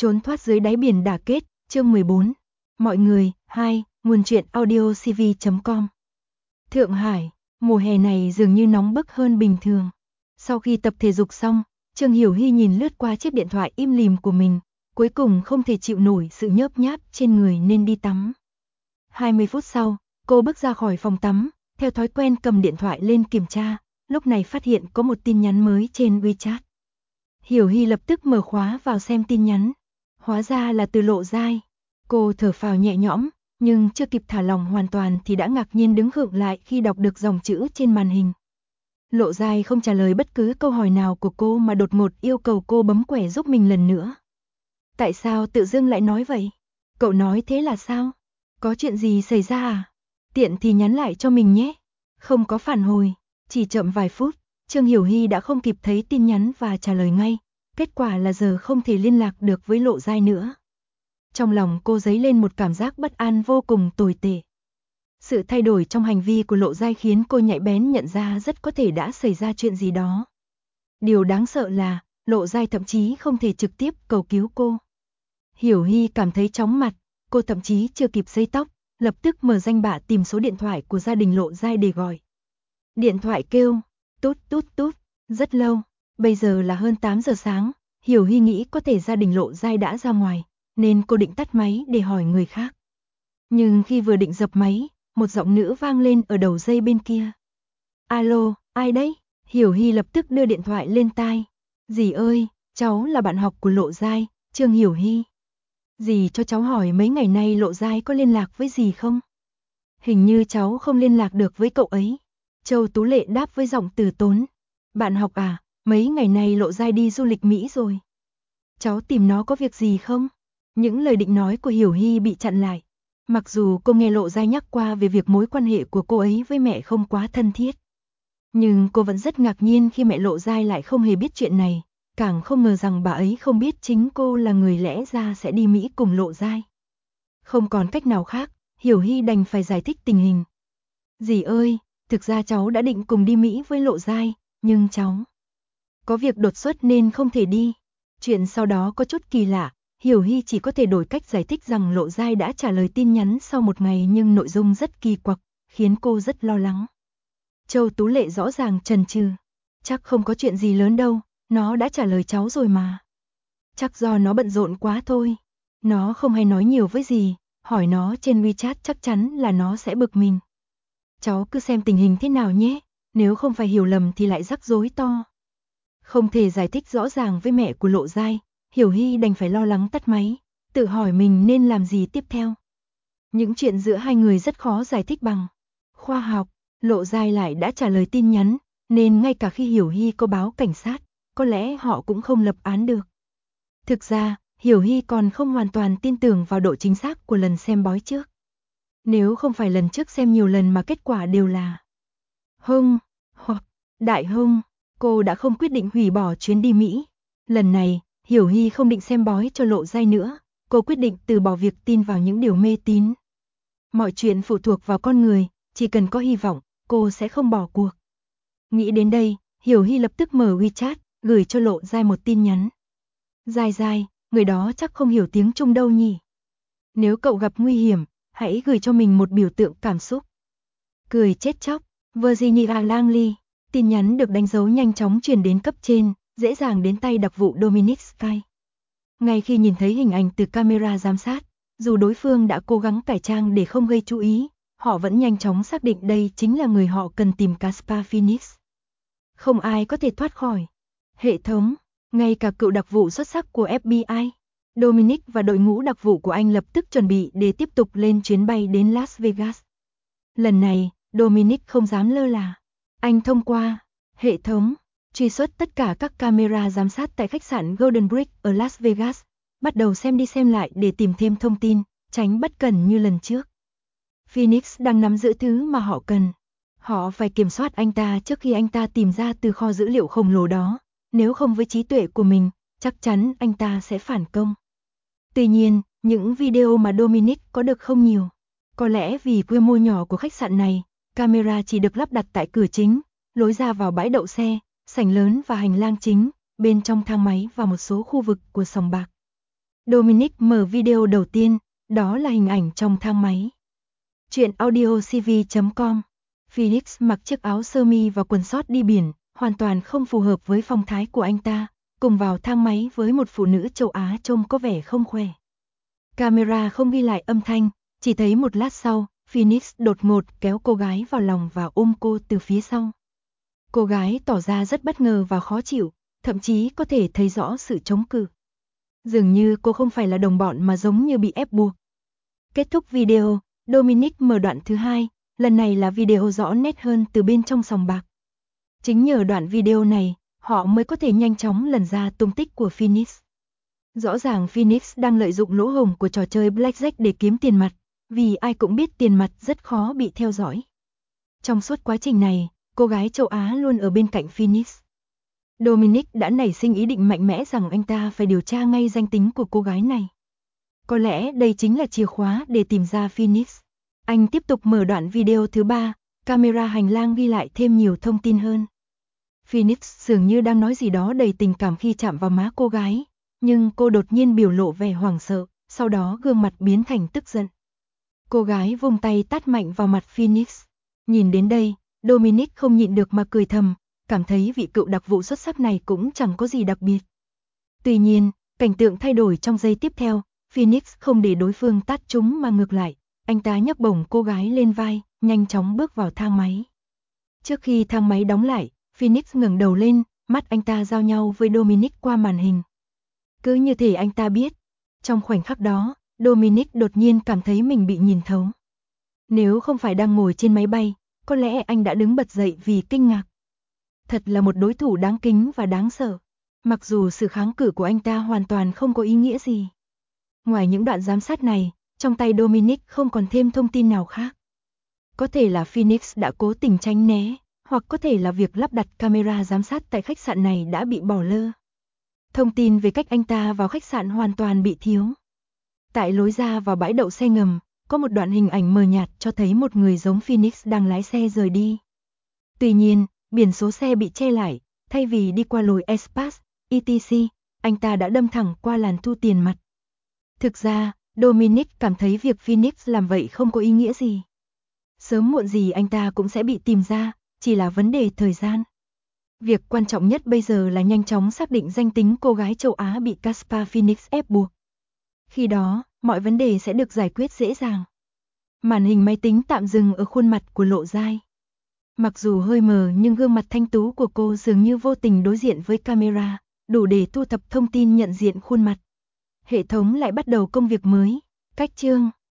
Trốn thoát dưới đáy biển đả kết, chương 14. Mọi người, nguồn truyện audio cv.com. Thượng Hải, mùa hè này dường như nóng bức hơn bình thường. Sau khi tập thể dục xong, Trương Hiểu Hy nhìn lướt qua chiếc điện thoại im lìm của mình, cuối cùng không thể chịu nổi sự nhớp nháp trên người nên đi tắm. 20 phút sau, cô bước ra khỏi phòng tắm, theo thói quen cầm điện thoại lên kiểm tra, lúc này phát hiện có một tin nhắn mới trên WeChat. Hiểu Hy lập tức mở khóa vào xem tin nhắn. Hóa ra là từ Lộ Giai. Cô thở phào nhẹ nhõm, nhưng chưa kịp thả lỏng hoàn toàn thì đã ngạc nhiên đứng khựng lại khi đọc được dòng chữ trên màn hình. Lộ Giai không trả lời bất cứ câu hỏi nào của cô mà đột ngột yêu cầu cô bấm quẻ giúp mình lần nữa. Tại sao tự dưng lại nói vậy? Cậu nói thế là sao? Có chuyện gì xảy ra à? Tiện thì nhắn lại cho mình nhé. Không có phản hồi, chỉ chậm vài phút, Trương Hiểu Hy đã không kịp thấy tin nhắn và trả lời ngay. Kết quả là giờ không thể liên lạc được với Lộ Giai nữa. Trong lòng cô dấy lên một cảm giác bất an vô cùng tồi tệ. Sự thay đổi trong hành vi của Lộ Giai khiến cô nhạy bén nhận ra rất có thể đã xảy ra chuyện gì đó. Điều đáng sợ là, Lộ Giai thậm chí không thể trực tiếp cầu cứu cô. Hiểu Hy cảm thấy chóng mặt, cô thậm chí chưa kịp sấy tóc, lập tức mở danh bạ tìm số điện thoại của gia đình Lộ Giai để gọi. Điện thoại kêu, tút tút tút, rất lâu. Bây giờ là hơn 8 giờ sáng, Hiểu Hy nghĩ có thể gia đình Lộ Giai đã ra ngoài, nên cô định tắt máy để hỏi người khác. Nhưng khi vừa định dập máy, một giọng nữ vang lên ở đầu dây bên kia. Alo, ai đấy? Hiểu Hy lập tức đưa điện thoại lên tai. Dì ơi, cháu là bạn học của Lộ Giai, Trương Hiểu Hy. Dì cho cháu hỏi mấy ngày nay Lộ Giai có liên lạc với dì không? Hình như cháu không liên lạc được với cậu ấy. Châu Tú Lệ đáp với giọng từ tốn. Bạn học à? Mấy ngày nay Lộ Giai đi du lịch Mỹ rồi. Cháu tìm nó có việc gì không? Những lời định nói của Hiểu Hy bị chặn lại. Mặc dù cô nghe Lộ Giai nhắc qua về việc mối quan hệ của cô ấy với mẹ không quá thân thiết. Nhưng cô vẫn rất ngạc nhiên khi mẹ Lộ Giai lại không hề biết chuyện này. Càng không ngờ rằng bà ấy không biết chính cô là người lẽ ra sẽ đi Mỹ cùng Lộ Giai. Không còn cách nào khác, Hiểu Hy đành phải giải thích tình hình. Dì ơi, thực ra cháu đã định cùng đi Mỹ với Lộ Giai, nhưng cháu có việc đột xuất nên không thể đi. Chuyện sau đó có chút kỳ lạ, Hiểu Hy chỉ có thể đổi cách giải thích rằng Lộ Giai đã trả lời tin nhắn sau một ngày nhưng nội dung rất kỳ quặc, khiến cô rất lo lắng. Châu Tú Lệ rõ ràng chần chừ. Chắc không có chuyện gì lớn đâu, nó đã trả lời cháu rồi mà. Chắc do nó bận rộn quá thôi. Nó không hay nói nhiều với dì, hỏi nó trên WeChat chắc chắn là nó sẽ bực mình. Cháu cứ xem tình hình thế nào nhé, nếu không phải hiểu lầm thì lại rắc rối to. Không thể giải thích rõ ràng với mẹ của Lộ Giai, Hiểu Hy đành phải lo lắng tắt máy, tự hỏi mình nên làm gì tiếp theo. Những chuyện giữa hai người rất khó giải thích bằng khoa học, Lộ Giai lại đã trả lời tin nhắn, nên ngay cả khi Hiểu Hy có báo cảnh sát, có lẽ họ cũng không lập án được. Thực ra, Hiểu Hy còn không hoàn toàn tin tưởng vào độ chính xác của lần xem bói trước. Nếu không phải lần trước xem nhiều lần mà kết quả đều là hung hoặc đại hung, cô đã không quyết định hủy bỏ chuyến đi Mỹ. Lần này, Hiểu Hy không định xem bói cho Lộ Giai nữa, cô quyết định từ bỏ việc tin vào những điều mê tín. Mọi chuyện phụ thuộc vào con người, chỉ cần có hy vọng, cô sẽ không bỏ cuộc. Nghĩ đến đây, Hiểu Hy lập tức mở WeChat, gửi cho Lộ Giai một tin nhắn. Giai Giai, người đó chắc không hiểu tiếng Trung đâu nhỉ. Nếu cậu gặp nguy hiểm, hãy gửi cho mình một biểu tượng cảm xúc. Cười chết chóc, Virginia Langley. Tin nhắn được đánh dấu nhanh chóng truyền đến cấp trên, dễ dàng đến tay đặc vụ Dominic Sky. Ngay khi nhìn thấy hình ảnh từ camera giám sát, dù đối phương đã cố gắng cải trang để không gây chú ý, họ vẫn nhanh chóng xác định đây chính là người họ cần tìm, Caspar Phoenix. Không ai có thể thoát khỏi hệ thống, ngay cả cựu đặc vụ xuất sắc của FBI. Dominic và đội ngũ đặc vụ của anh lập tức chuẩn bị để tiếp tục lên chuyến bay đến Las Vegas. Lần này, Dominic không dám lơ là. Anh thông qua hệ thống truy xuất tất cả các camera giám sát tại khách sạn Golden Bridge ở Las Vegas, bắt đầu xem đi xem lại để tìm thêm thông tin, tránh bất cẩn như lần trước. Phoenix đang nắm giữ thứ mà họ cần. Họ phải kiểm soát anh ta trước khi anh ta tìm ra từ kho dữ liệu khổng lồ đó, nếu không với trí tuệ của mình, chắc chắn anh ta sẽ phản công. Tuy nhiên, những video mà Dominic có được không nhiều. Có lẽ vì quy mô nhỏ của khách sạn này, camera chỉ được lắp đặt tại cửa chính, lối ra vào bãi đậu xe, sảnh lớn và hành lang chính, bên trong thang máy và một số khu vực của sòng bạc. Dominic mở video đầu tiên, đó là hình ảnh trong thang máy. Chuyện audiocv.com. Phoenix mặc chiếc áo sơ mi và quần sót đi biển, hoàn toàn không phù hợp với phong thái của anh ta, cùng vào thang máy với một phụ nữ châu Á trông có vẻ không khỏe. Camera không ghi lại âm thanh, chỉ thấy một lát sau, Phoenix đột ngột kéo cô gái vào lòng và ôm cô từ phía sau. Cô gái tỏ ra rất bất ngờ và khó chịu, thậm chí có thể thấy rõ sự chống cự. Dường như cô không phải là đồng bọn mà giống như bị ép buộc. Kết thúc video, Dominic mở đoạn thứ hai, lần này là video rõ nét hơn từ bên trong sòng bạc. Chính nhờ đoạn video này, họ mới có thể nhanh chóng lần ra tung tích của Phoenix. Rõ ràng Phoenix đang lợi dụng lỗ hổng của trò chơi Blackjack để kiếm tiền mặt, vì ai cũng biết tiền mặt rất khó bị theo dõi. Trong suốt quá trình này, cô gái châu Á luôn ở bên cạnh Phoenix. Dominic đã nảy sinh ý định mạnh mẽ rằng anh ta phải điều tra ngay danh tính của cô gái này. Có lẽ đây chính là chìa khóa để tìm ra Phoenix. Anh tiếp tục mở đoạn video thứ ba, camera hành lang ghi lại thêm nhiều thông tin hơn. Phoenix dường như đang nói gì đó đầy tình cảm khi chạm vào má cô gái, nhưng cô đột nhiên biểu lộ vẻ hoảng sợ, sau đó gương mặt biến thành tức giận. Cô gái vung tay tát mạnh vào mặt Phoenix. Nhìn đến đây, Dominic không nhịn được mà cười thầm, cảm thấy vị cựu đặc vụ xuất sắc này cũng chẳng có gì đặc biệt. Tuy nhiên, cảnh tượng thay đổi trong giây tiếp theo, Phoenix không để đối phương tát trúng mà ngược lại, anh ta nhấc bổng cô gái lên vai, nhanh chóng bước vào thang máy. Trước khi thang máy đóng lại, Phoenix ngẩng đầu lên, mắt anh ta giao nhau với Dominic qua màn hình. Cứ như thể anh ta biết. Trong khoảnh khắc đó, Dominic đột nhiên cảm thấy mình bị nhìn thấu. Nếu không phải đang ngồi trên máy bay, có lẽ anh đã đứng bật dậy vì kinh ngạc. Thật là một đối thủ đáng kính và đáng sợ. Mặc dù sự kháng cự của anh ta hoàn toàn không có ý nghĩa gì. Ngoài những đoạn giám sát này, trong tay Dominic không còn thêm thông tin nào khác. Có thể là Phoenix đã cố tình tránh né, hoặc có thể là việc lắp đặt camera giám sát tại khách sạn này đã bị bỏ lơ. Thông tin về cách anh ta vào khách sạn hoàn toàn bị thiếu. Tại lối ra vào bãi đậu xe ngầm, có một đoạn hình ảnh mờ nhạt cho thấy một người giống Phoenix đang lái xe rời đi. Tuy nhiên, biển số xe bị che lại, thay vì đi qua lối Espas, etc., anh ta đã đâm thẳng qua làn thu tiền mặt. Thực ra, Dominic cảm thấy việc Phoenix làm vậy không có ý nghĩa gì. Sớm muộn gì anh ta cũng sẽ bị tìm ra, chỉ là vấn đề thời gian. Việc quan trọng nhất bây giờ là nhanh chóng xác định danh tính cô gái châu Á bị Caspar Phoenix ép buộc. Khi đó, mọi vấn đề sẽ được giải quyết dễ dàng. Màn hình máy tính tạm dừng ở khuôn mặt của Lộ Giai. Mặc dù hơi mờ nhưng gương mặt thanh tú của cô dường như vô tình đối diện với camera, đủ để thu thập thông tin nhận diện khuôn mặt. Hệ thống lại bắt đầu công việc mới. Cách chương